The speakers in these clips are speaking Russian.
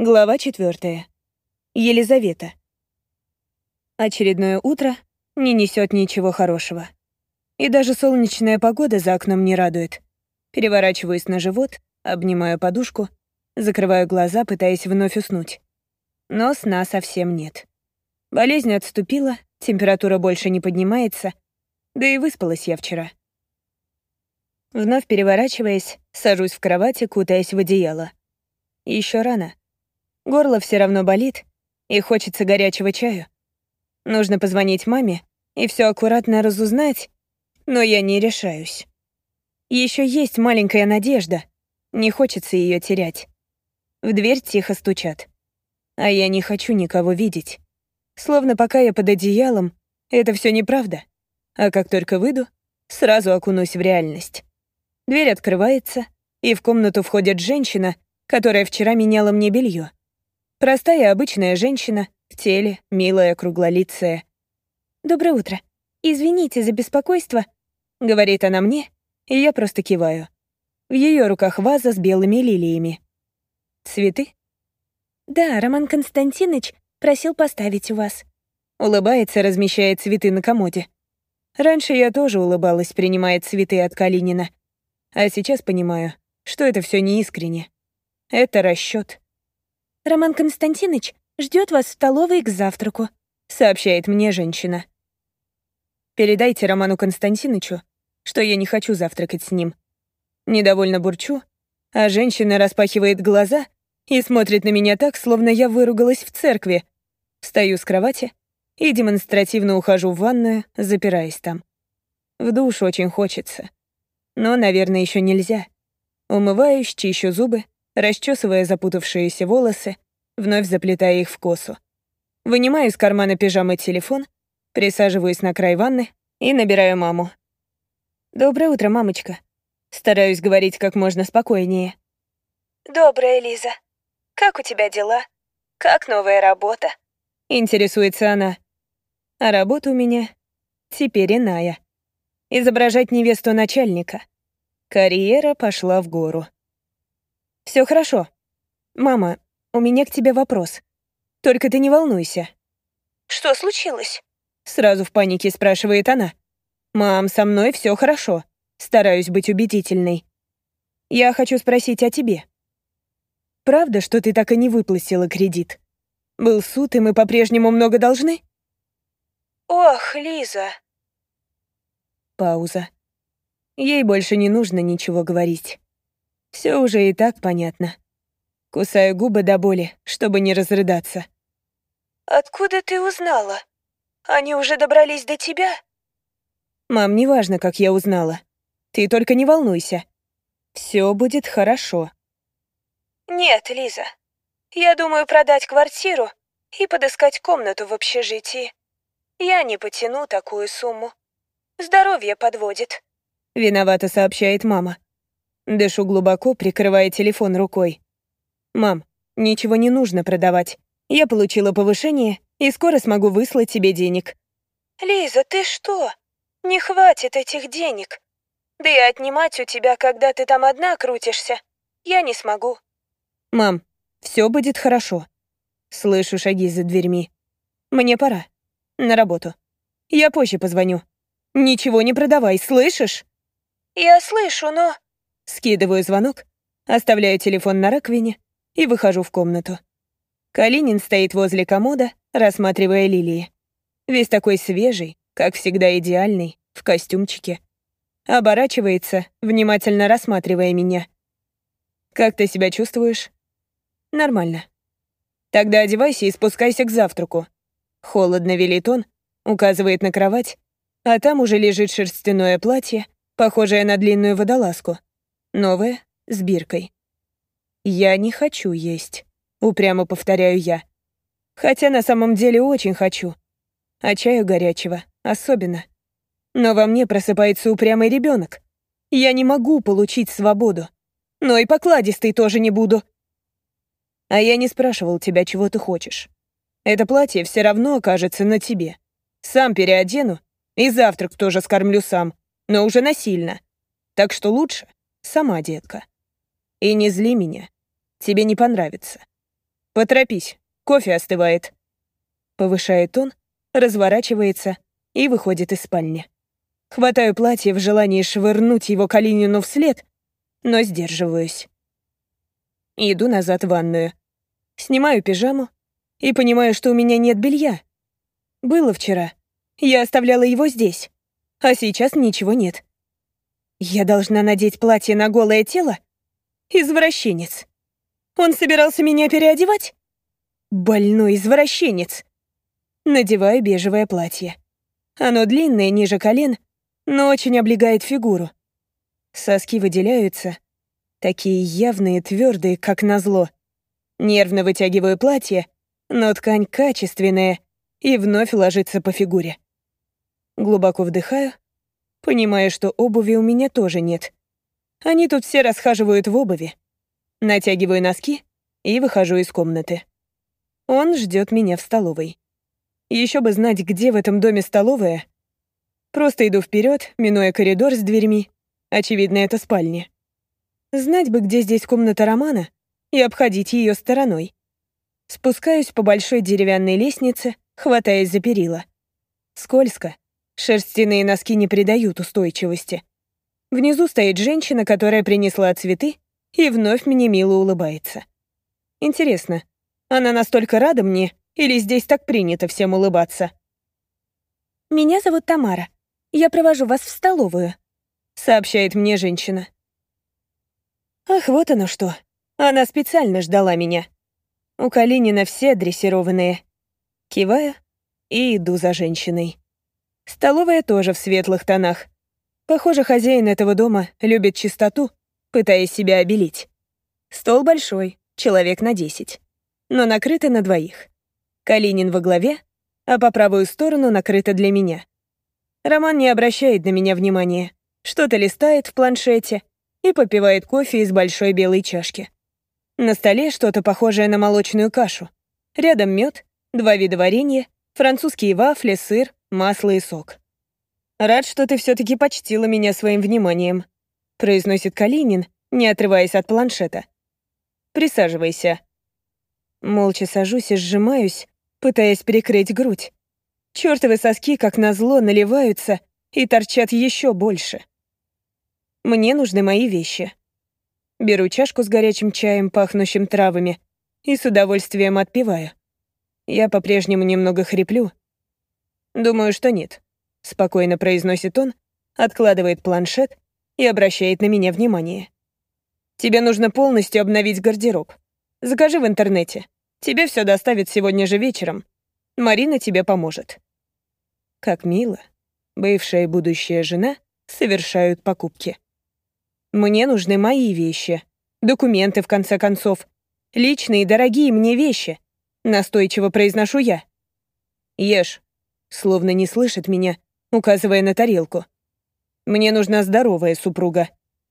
Глава 4. Елизавета. Очередное утро не несет ничего хорошего. И даже солнечная погода за окном не радует. Переворачиваюсь на живот, обнимаю подушку, закрываю глаза, пытаясь вновь уснуть. Но сна совсем нет. Болезнь отступила, температура больше не поднимается, да и выспалась я вчера. Вновь переворачиваясь, сажусь в кровати, кутаясь в одеяло. Еще рано. Горло все равно болит, и хочется горячего чаю. Нужно позвонить маме и все аккуратно разузнать, но я не решаюсь. Еще есть маленькая надежда, не хочется ее терять. В дверь тихо стучат. А я не хочу никого видеть. Словно пока я под одеялом, это все неправда. А как только выйду, сразу окунусь в реальность. Дверь открывается, и в комнату входит женщина, которая вчера меняла мне белье. Простая обычная женщина, в теле, милая, круглолицая. «Доброе утро. Извините за беспокойство», — говорит она мне, и я просто киваю. В ее руках ваза с белыми лилиями. Цветы? «Да, Роман Константинович просил поставить у вас». Улыбается, размещая цветы на комоде. Раньше я тоже улыбалась, принимая цветы от Калинина. А сейчас понимаю, что это все неискренне. Это расчет. «Роман Константинович ждет вас в столовой к завтраку», — сообщает мне женщина. «Передайте Роману Константиновичу, что я не хочу завтракать с ним». Недовольно бурчу, а женщина распахивает глаза и смотрит на меня так, словно я выругалась в церкви. Встаю с кровати и демонстративно ухожу в ванную, запираясь там. В душ очень хочется. Но, наверное, еще нельзя. Умываюсь, чищу зубы, расчесывая запутавшиеся волосы, вновь заплетая их в косу. Вынимаю из кармана пижамы телефон, присаживаюсь на край ванны и набираю маму. «Доброе утро, мамочка». Стараюсь говорить как можно спокойнее. «Доброе, Лиза. Как у тебя дела? Как новая работа?» Интересуется она. А работа у меня теперь иная. Изображать невесту начальника. Карьера пошла в гору. Все хорошо. Мама, у меня к тебе вопрос. Только ты не волнуйся. «Что случилось?» Сразу в панике спрашивает она. Мам, со мной все хорошо. Стараюсь быть убедительной. Я хочу спросить о тебе. Правда, что ты так и не выплатила кредит? Был суд, и мы по-прежнему много должны? «Ох, Лиза!» Пауза. Ей больше не нужно ничего говорить. Все уже и так понятно. Кусаю губы до боли, чтобы не разрыдаться. «Откуда ты узнала? Они уже добрались до тебя?» Мам, неважно, как я узнала. Ты только не волнуйся. Все будет хорошо. «Нет, Лиза. Я думаю продать квартиру и подыскать комнату в общежитии. Я не потяну такую сумму. Здоровье подводит». Виновато сообщает мама. Дышу глубоко, прикрывая телефон рукой. Мам, ничего не нужно продавать. Я получила повышение и скоро смогу выслать тебе денег. «Лиза, ты что? Не хватит этих денег. Да и отнимать у тебя, когда ты там одна крутишься, я не смогу». Мам, все будет хорошо. Слышу шаги за дверьми. Мне пора. На работу. Я позже позвоню. Ничего не продавай, слышишь? «Я слышу, но...» Скидываю звонок, оставляю телефон на раковине и выхожу в комнату. Калинин стоит возле комода, рассматривая лилии. Весь такой свежий, как всегда идеальный, в костюмчике. Оборачивается, внимательно рассматривая меня. «Как ты себя чувствуешь?» «Нормально». «Тогда одевайся и спускайся к завтраку». Холодно велит он, указывает на кровать, а там уже лежит шерстяное платье, похожее на длинную водолазку. Новое, с биркой. «Я не хочу есть», — упрямо повторяю я. Хотя на самом деле очень хочу. А чаю горячего особенно. Но во мне просыпается упрямый ребенок. Я не могу получить свободу. Но и покладистой тоже не буду. А я не спрашивал тебя, чего ты хочешь. Это платье все равно окажется на тебе. Сам переодену и завтрак тоже скормлю сам, но уже насильно. Так что лучше сама, детка. И не зли меня. Тебе не понравится. «Поторопись, кофе остывает». Повышает тон, разворачивается и выходит из спальни. Хватаю платье в желании швырнуть его Калинину вслед, но сдерживаюсь. Иду назад в ванную. Снимаю пижаму и понимаю, что у меня нет белья. Было вчера. Я оставляла его здесь. А сейчас ничего нет. Я должна надеть платье на голое тело? Извращенец. Он собирался меня переодевать? Больной извращенец. Надеваю бежевое платье. Оно длинное, ниже колен, но очень облегает фигуру. Соски выделяются, такие явные, твердые, как назло. Нервно вытягиваю платье, но ткань качественная и вновь ложится по фигуре. Глубоко вдыхаю, понимая, что обуви у меня тоже нет. Они тут все расхаживают в обуви. Натягиваю носки и выхожу из комнаты. Он ждет меня в столовой. Еще бы знать, где в этом доме столовая. Просто иду вперед, минуя коридор с дверьми. Очевидно, это спальня. Знать бы, где здесь комната Романа, и обходить ее стороной. Спускаюсь по большой деревянной лестнице, хватаясь за перила. Скользко. Шерстяные носки не придают устойчивости. Внизу стоит женщина, которая принесла цветы, и вновь мне мило улыбается. Интересно, она настолько рада мне, или здесь так принято всем улыбаться? «Меня зовут Тамара. Я провожу вас в столовую», — сообщает мне женщина. Ах, вот оно что. Она специально ждала меня. У Калинина все дрессированные. Киваю и иду за женщиной. Столовая тоже в светлых тонах. Похоже, хозяин этого дома любит чистоту, пытаясь себя обелить. Стол большой, человек на 10, но накрыто на двоих. Калинин во главе, а по правую сторону накрыто для меня. Роман не обращает на меня внимания, что-то листает в планшете и попивает кофе из большой белой чашки. На столе что-то похожее на молочную кашу. Рядом мед, 2 вида варенья, французские вафли, сыр, масло и сок. «Рад, что ты все-таки почтила меня своим вниманием», — произносит Калинин, не отрываясь от планшета. «Присаживайся». Молча сажусь и сжимаюсь, пытаясь перекрыть грудь. Чёртовы соски, как назло, наливаются и торчат еще больше. Мне нужны мои вещи. Беру чашку с горячим чаем, пахнущим травами, и с удовольствием отпиваю. Я по-прежнему немного хриплю. «Думаю, что нет», — спокойно произносит он, откладывает планшет и обращает на меня внимание. «Тебе нужно полностью обновить гардероб. Закажи в интернете. Тебе все доставят сегодня же вечером. Марина тебе поможет». Как мило. Бывшая и будущая жена совершают покупки. Мне нужны мои вещи. Документы, в конце концов. Личные, дорогие мне вещи. Настойчиво произношу я. «Ешь», словно не слышит меня, указывая на тарелку. «Мне нужна здоровая супруга».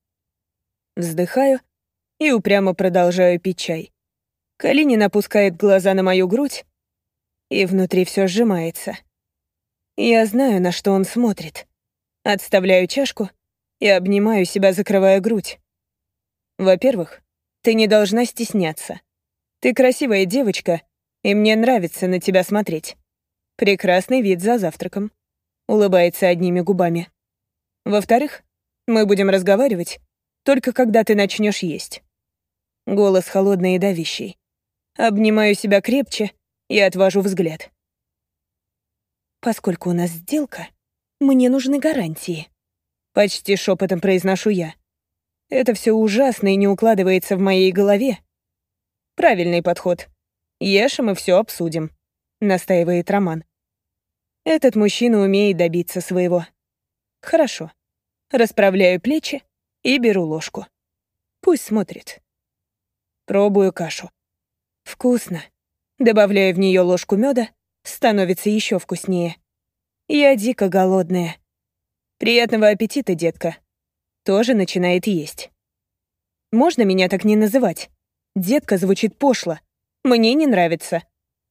Вздыхаю и упрямо продолжаю пить чай. Калинин опускает глаза на мою грудь, и внутри все сжимается. Я знаю, на что он смотрит. Отставляю чашку и обнимаю себя, закрывая грудь. Во-первых, ты не должна стесняться. Ты красивая девочка, и мне нравится на тебя смотреть. Прекрасный вид за завтраком. Улыбается одними губами. Во-вторых, мы будем разговаривать только когда ты начнешь есть. Голос холодный и давящий. Обнимаю себя крепче и отвожу взгляд. Поскольку у нас сделка, мне нужны гарантии. Почти шепотом произношу я. Это все ужасно и не укладывается в моей голове. Правильный подход. Ешь, и мы все обсудим, настаивает Роман. Этот мужчина умеет добиться своего. Хорошо. Расправляю плечи и беру ложку. Пусть смотрит. Пробую кашу. Вкусно. Добавляю в нее ложку меда, становится еще вкуснее. Я дико голодная. Приятного аппетита, детка. Тоже начинает есть. Можно меня так не называть? Детка звучит пошло. Мне не нравится.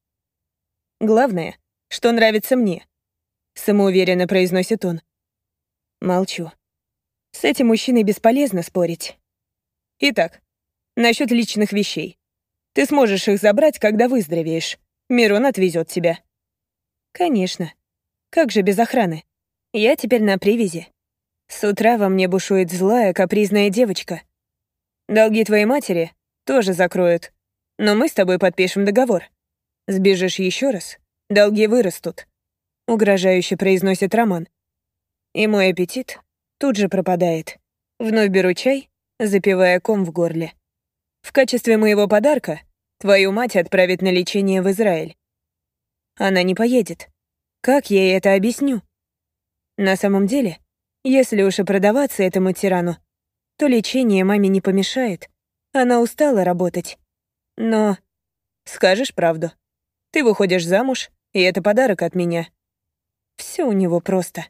Главное, что нравится мне. Самоуверенно произносит он. Молчу. С этим мужчиной бесполезно спорить. Итак, насчет личных вещей. Ты сможешь их забрать, когда выздоровеешь. Мирон отвезет тебя». «Конечно. Как же без охраны? Я теперь на привязи. С утра во мне бушует злая, капризная девочка. Долги твоей матери тоже закроют. Но мы с тобой подпишем договор. Сбежишь еще раз, долги вырастут», — угрожающе произносит Роман. И мой аппетит тут же пропадает. Вновь беру чай, запивая ком в горле. В качестве моего подарка твою мать отправят на лечение в Израиль. Она не поедет. Как я ей это объясню? На самом деле, если уж и продаваться этому тирану, то лечение маме не помешает. Она устала работать. Но скажешь правду. Ты выходишь замуж, и это подарок от меня. Все у него просто.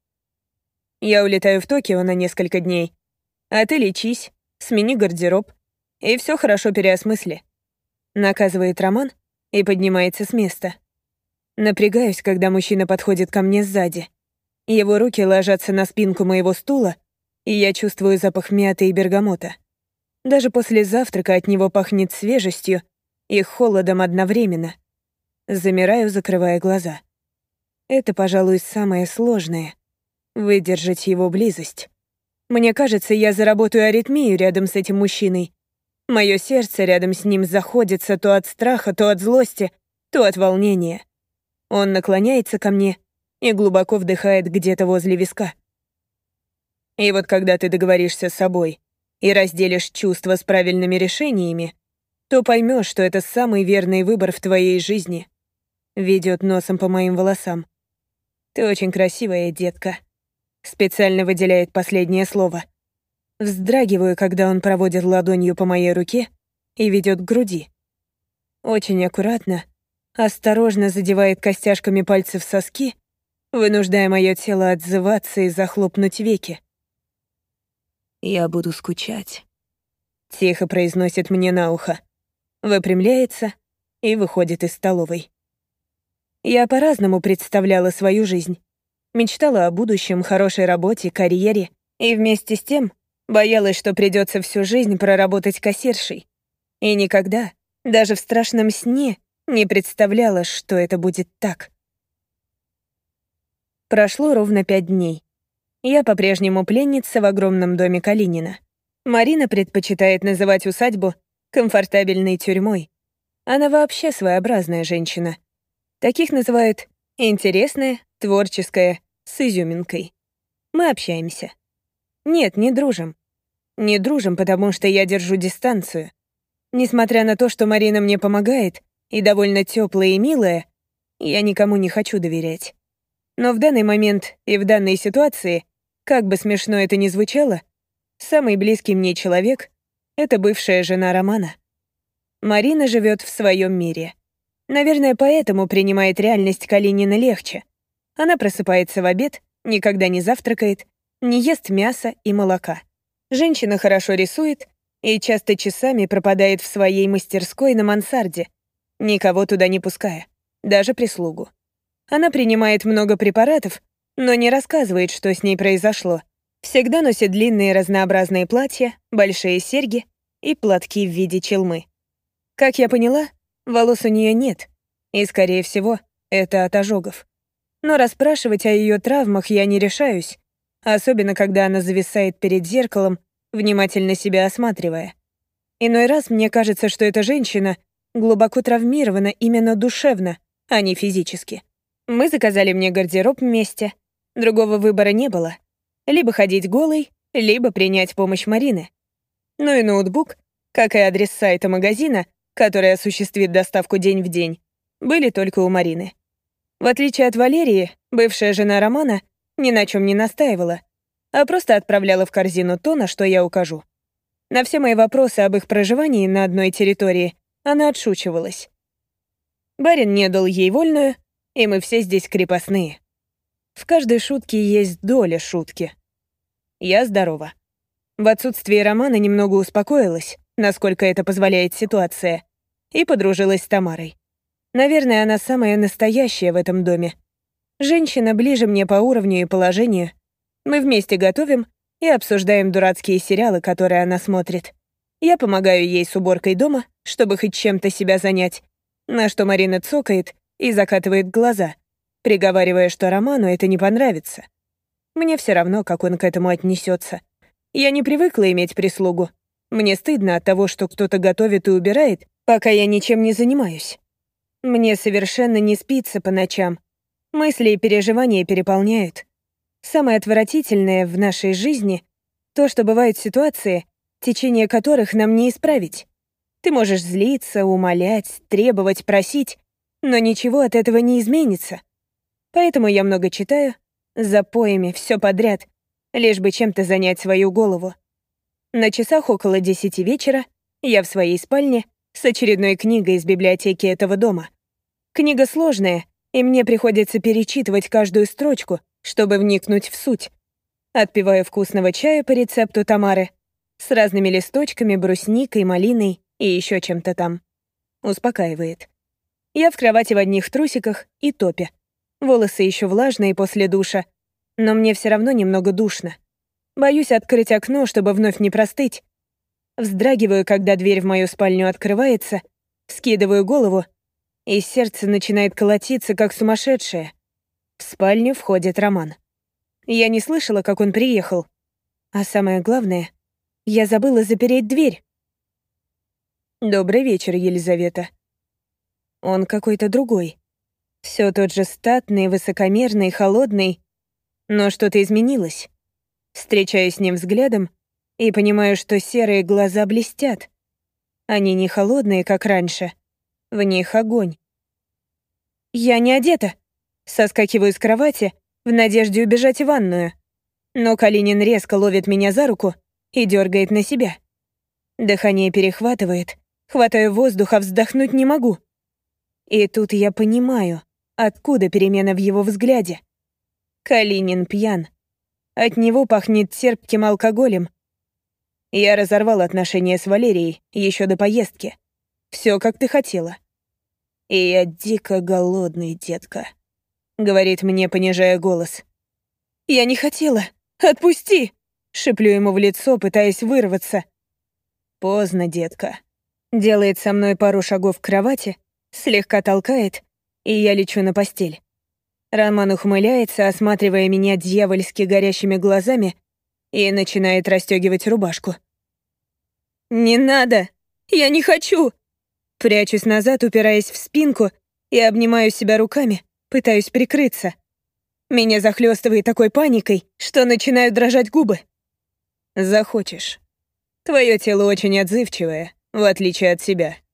Я улетаю в Токио на несколько дней. А ты лечись, смени гардероб, и все хорошо переосмысли. Наказывает Роман и поднимается с места. Напрягаюсь, когда мужчина подходит ко мне сзади. Его руки ложатся на спинку моего стула, и я чувствую запах мяты и бергамота. Даже после завтрака от него пахнет свежестью и холодом одновременно. Замираю, закрывая глаза. Это, пожалуй, самое сложное — выдержать его близость. Мне кажется, я заработаю аритмию рядом с этим мужчиной. Мое сердце рядом с ним заходится то от страха, то от злости, то от волнения. Он наклоняется ко мне и глубоко вдыхает где-то возле виска. И вот когда ты договоришься с собой и разделишь чувства с правильными решениями, то поймешь, что это самый верный выбор в твоей жизни. Ведет носом по моим волосам. Ты очень красивая, детка. Специально выделяет последнее слово. Вздрагиваю, когда он проводит ладонью по моей руке и ведет к груди. Очень аккуратно, осторожно задевает костяшками пальцев соски, вынуждая мое тело отзываться и захлопнуть веки. «Я буду скучать», — тихо произносит мне на ухо, выпрямляется и выходит из столовой. Я по-разному представляла свою жизнь. Мечтала о будущем, хорошей работе, карьере, и вместе с тем боялась, что придется всю жизнь проработать кассиршей. И никогда, даже в страшном сне, не представляла, что это будет так. Прошло ровно 5 дней. Я по-прежнему пленница в огромном доме Калинина. Марина предпочитает называть усадьбу комфортабельной тюрьмой. Она вообще своеобразная женщина. Таких называют интересная, творческая, с изюминкой. Мы общаемся. Нет, не дружим. Не дружим, потому что я держу дистанцию. Несмотря на то, что Марина мне помогает и довольно теплая и милая, я никому не хочу доверять. Но в данный момент и в данной ситуации, как бы смешно это ни звучало, самый близкий мне человек — это бывшая жена Романа. Марина живет в своем мире. Наверное, поэтому принимает реальность Калинина легче. Она просыпается в обед, никогда не завтракает, не ест мяса и молока. Женщина хорошо рисует и часто часами пропадает в своей мастерской на мансарде, никого туда не пуская, даже прислугу. Она принимает много препаратов, но не рассказывает, что с ней произошло. Всегда носит длинные разнообразные платья, большие серьги и платки в виде челмы. Как я поняла, волос у нее нет, и, скорее всего, это от ожогов. Но расспрашивать о ее травмах я не решаюсь, особенно когда она зависает перед зеркалом, внимательно себя осматривая. Иной раз мне кажется, что эта женщина глубоко травмирована именно душевно, а не физически. Мы заказали мне гардероб вместе. Другого выбора не было. Либо ходить голой, либо принять помощь Марины. Ну и ноутбук, как и адрес сайта магазина, который осуществит доставку день в день, были только у Марины. В отличие от Валерии, бывшая жена Романа ни на чем не настаивала, а просто отправляла в корзину то, на что я укажу. На все мои вопросы об их проживании на одной территории она отшучивалась. Барин не дал ей вольную, и мы все здесь крепостные. В каждой шутке есть доля шутки. Я здорова. В отсутствие Романа немного успокоилась, насколько это позволяет ситуация, и подружилась с Тамарой. Наверное, она самая настоящая в этом доме. Женщина ближе мне по уровню и положению. Мы вместе готовим и обсуждаем дурацкие сериалы, которые она смотрит. Я помогаю ей с уборкой дома, чтобы хоть чем-то себя занять, на что Марина цокает и закатывает глаза, приговаривая, что Роману это не понравится. Мне все равно, как он к этому отнесется. Я не привыкла иметь прислугу. Мне стыдно от того, что кто-то готовит и убирает, пока я ничем не занимаюсь. Мне совершенно не спится по ночам. Мысли и переживания переполняют. Самое отвратительное в нашей жизни — то, что бывают ситуации, течение которых нам не исправить. Ты можешь злиться, умолять, требовать, просить, но ничего от этого не изменится. Поэтому я много читаю, запоями, все подряд, лишь бы чем-то занять свою голову. На часах около 10 вечера я в своей спальне с очередной книгой из библиотеки этого дома. Книга сложная, и мне приходится перечитывать каждую строчку, чтобы вникнуть в суть. Отпиваю вкусного чая по рецепту Тамары с разными листочками, брусникой, малиной и еще чем-то там. Успокаивает. Я в кровати в одних трусиках и топе. Волосы еще влажные после душа, но мне все равно немного душно. Боюсь открыть окно, чтобы вновь не простыть. Вздрагиваю, когда дверь в мою спальню открывается, вскидываю голову, и сердце начинает колотиться, как сумасшедшее. В спальню входит Роман. Я не слышала, как он приехал. А самое главное, я забыла запереть дверь. «Добрый вечер, Елизавета». Он какой-то другой. Все тот же статный, высокомерный, холодный. Но что-то изменилось. Встречаюсь с ним взглядом и понимаю, что серые глаза блестят. Они не холодные, как раньше. В них огонь. Я не одета. Соскакиваю с кровати в надежде убежать в ванную. Но Калинин резко ловит меня за руку и дергает на себя. Дыхание перехватывает. Хватаю воздух, а вздохнуть не могу. И тут я понимаю, откуда перемена в его взгляде. Калинин пьян. От него пахнет терпким алкоголем. Я разорвал отношения с Валерией еще до поездки. Все, как ты хотела. И я дико голодный, детка, говорит мне, понижая голос. Я не хотела. Отпусти! Шиплю ему в лицо, пытаясь вырваться. Поздно, детка. Делает со мной пару шагов к кровати, слегка толкает, и я лечу на постель. Роман ухмыляется, осматривая меня дьявольски горящими глазами, и начинает расстегивать рубашку. «Не надо! Я не хочу!» Прячусь назад, упираясь в спинку, и обнимаю себя руками, пытаюсь прикрыться. Меня захлестывает такой паникой, что начинают дрожать губы. «Захочешь. Твое тело очень отзывчивое, в отличие от себя.